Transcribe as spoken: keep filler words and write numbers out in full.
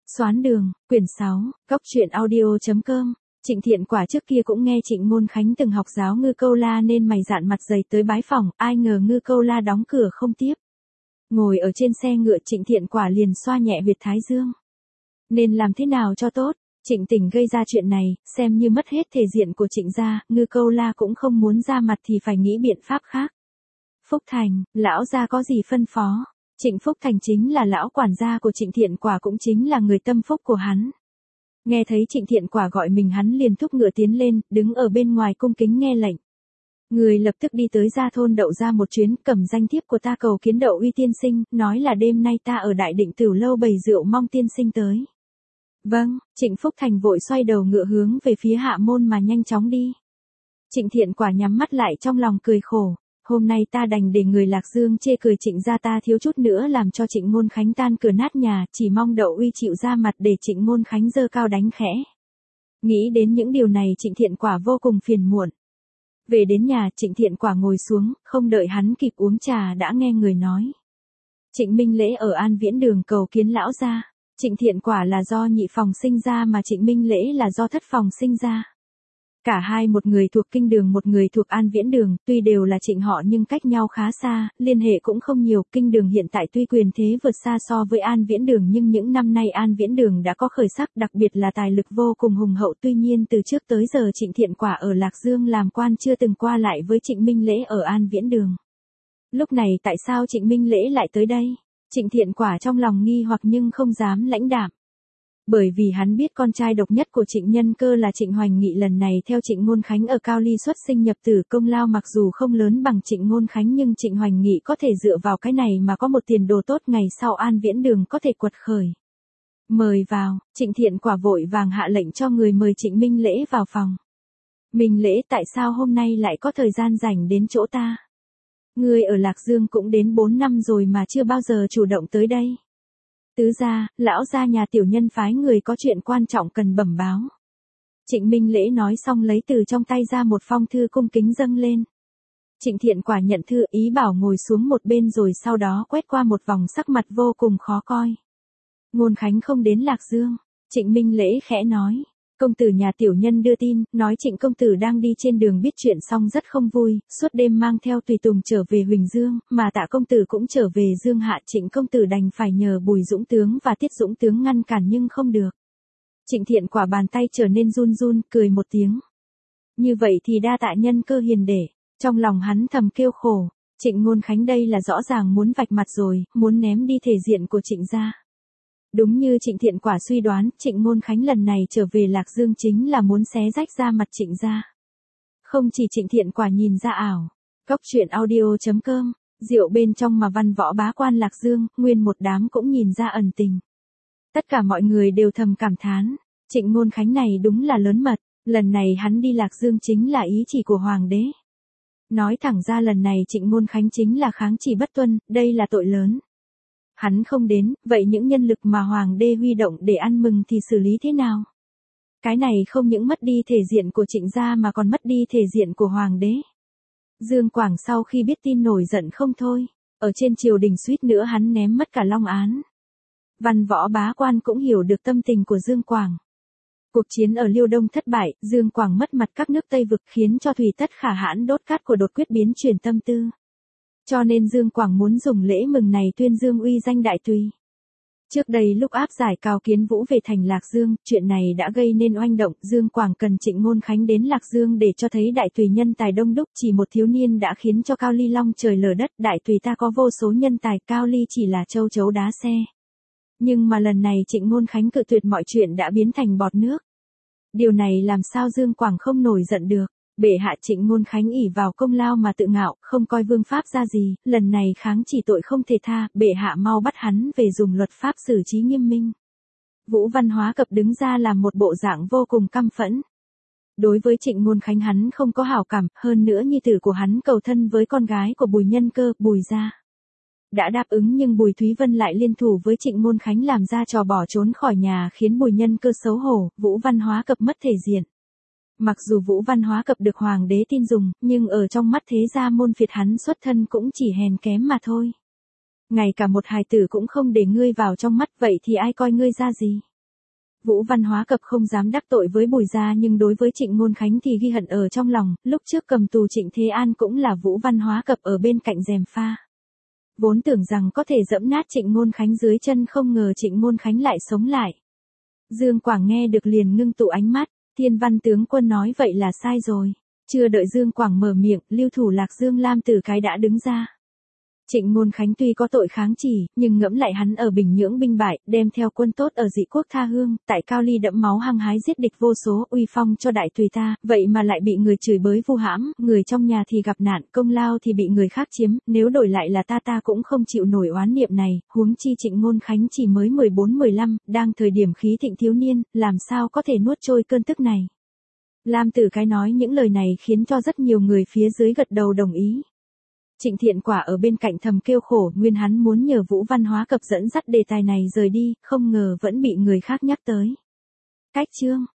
Xoán đường, quyển sáu, góc truyện audio.com. Trịnh Thiện Quả trước kia cũng nghe Trịnh Ngôn Khánh từng học giáo Ngư Câu La nên mày dạn mặt dày tới bái phỏng, ai ngờ Ngư Câu La đóng cửa không tiếp. Ngồi ở trên xe ngựa Trịnh Thiện Quả liền xoa nhẹ huyệt thái dương. Nên làm thế nào cho tốt, Trịnh Tỉnh gây ra chuyện này, xem như mất hết thể diện của Trịnh gia, Ngư Câu La cũng không muốn ra mặt thì phải nghĩ biện pháp khác. Phúc Thành, lão gia có gì phân phó? Trịnh Phúc Thành chính là lão quản gia của Trịnh Thiện Quả, cũng chính là người tâm phúc của hắn. Nghe thấy Trịnh Thiện Quả gọi mình hắn liền thúc ngựa tiến lên, đứng ở bên ngoài cung kính nghe lệnh. Người lập tức đi tới Gia Thôn Đậu ra một chuyến, cầm danh thiếp của ta cầu kiến Đậu Uy tiên sinh, nói là đêm nay ta ở Đại Định Tửu lâu bày rượu mong tiên sinh tới. Vâng, Trịnh Phúc Thành vội xoay đầu ngựa hướng về phía hạ môn mà nhanh chóng đi. Trịnh Thiện Quả nhắm mắt lại trong lòng cười khổ. Hôm nay ta đành để người Lạc Dương chê cười Trịnh gia ta thiếu chút nữa làm cho Trịnh Ngôn Khánh tan cửa nát nhà, chỉ mong Đậu Uy chịu ra mặt để Trịnh Ngôn Khánh giơ cao đánh khẽ. Nghĩ đến những điều này Trịnh Thiện Quả vô cùng phiền muộn. Về đến nhà Trịnh Thiện Quả ngồi xuống, không đợi hắn kịp uống trà đã nghe người nói. Trịnh Minh Lễ ở An Viễn Đường cầu kiến lão gia. Trịnh Thiện Quả là do nhị phòng sinh ra mà Trịnh Minh Lễ là do thất phòng sinh ra. Cả hai một người thuộc Kinh Đường một người thuộc An Viễn Đường, tuy đều là Trịnh họ nhưng cách nhau khá xa, liên hệ cũng không nhiều. Kinh Đường hiện tại tuy quyền thế vượt xa so với An Viễn Đường nhưng những năm nay An Viễn Đường đã có khởi sắc, đặc biệt là tài lực vô cùng hùng hậu. Tuy nhiên từ trước tới giờ Trịnh Thiện Quả ở Lạc Dương làm quan chưa từng qua lại với Trịnh Minh Lễ ở An Viễn Đường. Lúc này tại sao Trịnh Minh Lễ lại tới đây? Trịnh Thiện Quả trong lòng nghi hoặc nhưng không dám lãnh đạm. Bởi vì hắn biết con trai độc nhất của Trịnh Nhân Cơ là Trịnh Hoành Nghị lần này theo Trịnh Ngôn Khánh ở Cao Ly xuất sinh nhập tử, công lao mặc dù không lớn bằng Trịnh Ngôn Khánh nhưng Trịnh Hoành Nghị có thể dựa vào cái này mà có một tiền đồ tốt, ngày sau An Viễn Đường có thể quật khởi. Mời vào, Trịnh Thiện Quả vội vàng hạ lệnh cho người mời Trịnh Minh Lễ vào phòng. Minh Lễ, tại sao hôm nay lại có thời gian rảnh đến chỗ ta? Ngươi ở Lạc Dương cũng đến bốn năm rồi mà chưa bao giờ chủ động tới đây. Tứ gia, lão gia nhà tiểu nhân phái người có chuyện quan trọng cần bẩm báo. Trịnh Minh Lễ nói xong lấy từ trong tay ra một phong thư cung kính dâng lên. Trịnh Thiện Quả nhận thư ý bảo ngồi xuống một bên rồi sau đó quét qua một vòng sắc mặt vô cùng khó coi. Ngôn Khánh không đến Lạc Dương. Trịnh Minh Lễ khẽ nói. Công tử nhà tiểu nhân đưa tin, nói Trịnh công tử đang đi trên đường biết chuyện xong rất không vui, suốt đêm mang theo tùy tùng trở về Huỳnh Dương, mà Tạ công tử cũng trở về Dương Hạ. Trịnh công tử đành phải nhờ Bùi Dũng tướng và Tiết Dũng tướng ngăn cản nhưng không được. Trịnh Thiện Quả bàn tay trở nên run run, cười một tiếng. Như vậy thì đa tạ Nhân Cơ hiền để. Trong lòng hắn thầm kêu khổ, Trịnh Ngôn Khánh đây là rõ ràng muốn vạch mặt rồi, muốn ném đi thể diện của Trịnh gia. Đúng như Trịnh Thiện Quả suy đoán, Trịnh Ngôn Khánh lần này trở về Lạc Dương chính là muốn xé rách ra mặt Trịnh gia. Không chỉ Trịnh Thiện Quả nhìn ra ảo. Góc truyện audio.com, rượu bên trong mà văn võ bá quan Lạc Dương, nguyên một đám cũng nhìn ra ẩn tình. Tất cả mọi người đều thầm cảm thán, Trịnh Ngôn Khánh này đúng là lớn mật, lần này hắn đi Lạc Dương chính là ý chỉ của Hoàng đế. Nói thẳng ra lần này Trịnh Ngôn Khánh chính là kháng chỉ bất tuân, đây là tội lớn. Hắn không đến, vậy những nhân lực mà Hoàng đế huy động để ăn mừng thì xử lý thế nào? Cái này không những mất đi thể diện của Trịnh gia mà còn mất đi thể diện của Hoàng đế. Dương Quảng sau khi biết tin nổi giận không thôi, ở trên triều đình suýt nữa hắn ném mất cả long án. Văn võ bá quan cũng hiểu được tâm tình của Dương Quảng. Cuộc chiến ở Liêu Đông thất bại, Dương Quảng mất mặt các nước Tây vực khiến cho Thùy Tất Khả Hãn đốt cát của đột quyết biến chuyển tâm tư. Cho nên Dương Quảng muốn dùng lễ mừng này tuyên dương uy danh Đại Tùy. Trước đây lúc áp giải Cao Kiến Vũ về thành Lạc Dương, chuyện này đã gây nên oanh động. Dương Quảng cần Trịnh Ngôn Khánh đến Lạc Dương để cho thấy Đại Tùy nhân tài đông đúc, chỉ một thiếu niên đã khiến cho Cao Ly long trời lở đất. Đại Tùy ta có vô số nhân tài, Cao Ly chỉ là châu chấu đá xe. Nhưng mà lần này Trịnh Ngôn Khánh cự tuyệt mọi chuyện đã biến thành bọt nước. Điều này làm sao Dương Quảng không nổi giận được. Bệ hạ Trịnh Ngôn Khánh ỷ vào công lao mà tự ngạo, không coi vương pháp ra gì, lần này kháng chỉ tội không thể tha, bệ hạ mau bắt hắn về dùng luật pháp xử trí nghiêm minh. Vũ Văn Hóa Cập đứng ra làm một bộ dạng vô cùng căm phẫn. Đối với Trịnh Ngôn Khánh hắn không có hảo cảm, hơn nữa nhi tử của hắn cầu thân với con gái của Bùi Nhân Cơ, Bùi gia. Đã đáp ứng nhưng Bùi Thúy Vân lại liên thủ với Trịnh Ngôn Khánh làm ra trò bỏ trốn khỏi nhà khiến Bùi Nhân Cơ xấu hổ, Vũ Văn Hóa Cập mất thể diện. Mặc dù Vũ Văn Hóa Cập được Hoàng đế tin dùng, nhưng ở trong mắt thế gia môn phiệt hắn xuất thân cũng chỉ hèn kém mà thôi. Ngay cả một hài tử cũng không để ngươi vào trong mắt, vậy thì ai coi ngươi ra gì? Vũ Văn Hóa Cập không dám đắc tội với Bùi gia nhưng đối với Trịnh Ngôn Khánh thì ghi hận ở trong lòng, lúc trước cầm tù Trịnh Thế An cũng là Vũ Văn Hóa Cập ở bên cạnh gièm pha. Vốn tưởng rằng có thể dẫm nát Trịnh Ngôn Khánh dưới chân, không ngờ Trịnh Ngôn Khánh lại sống lại. Dương Quảng nghe được liền ngưng tụ ánh mắt, Thiên Văn tướng quân nói vậy là sai rồi. Chưa đợi Dương Quảng mở miệng, lưu thủ Lạc Dương Lam Tử Cái đã đứng ra. Trịnh Ngôn Khánh tuy có tội kháng chỉ, nhưng ngẫm lại hắn ở Bình Nhưỡng binh bại, đem theo quân tốt ở dị quốc tha hương, tại Cao Ly đẫm máu hăng hái giết địch vô số, uy phong cho đại tùy ta, vậy mà lại bị người chửi bới vu hãm, người trong nhà thì gặp nạn, công lao thì bị người khác chiếm, nếu đổi lại là ta ta cũng không chịu nổi oán niệm này, huống chi Trịnh Ngôn Khánh chỉ mới mười bốn mười lăm, đang thời điểm khí thịnh thiếu niên, làm sao có thể nuốt trôi cơn tức này. Lam Tử Cái nói những lời này khiến cho rất nhiều người phía dưới gật đầu đồng ý. Trịnh Thiện Quả ở bên cạnh thầm kêu khổ, nguyên hắn muốn nhờ Vũ Văn Hóa Cập dẫn dắt đề tài này rời đi, không ngờ vẫn bị người khác nhắc tới. Cách chương